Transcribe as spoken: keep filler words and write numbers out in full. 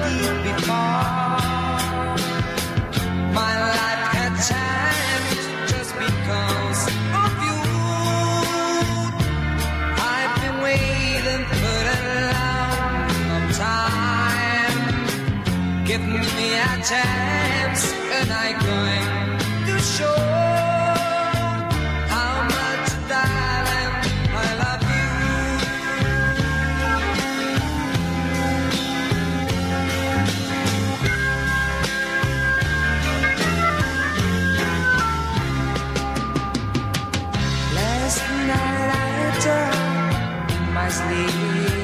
believed before. My life had changed just because of you. I've been waiting for a long time. Give me a chance and I'm going to show how much, darling, I love you. Last night I turned in my sleep.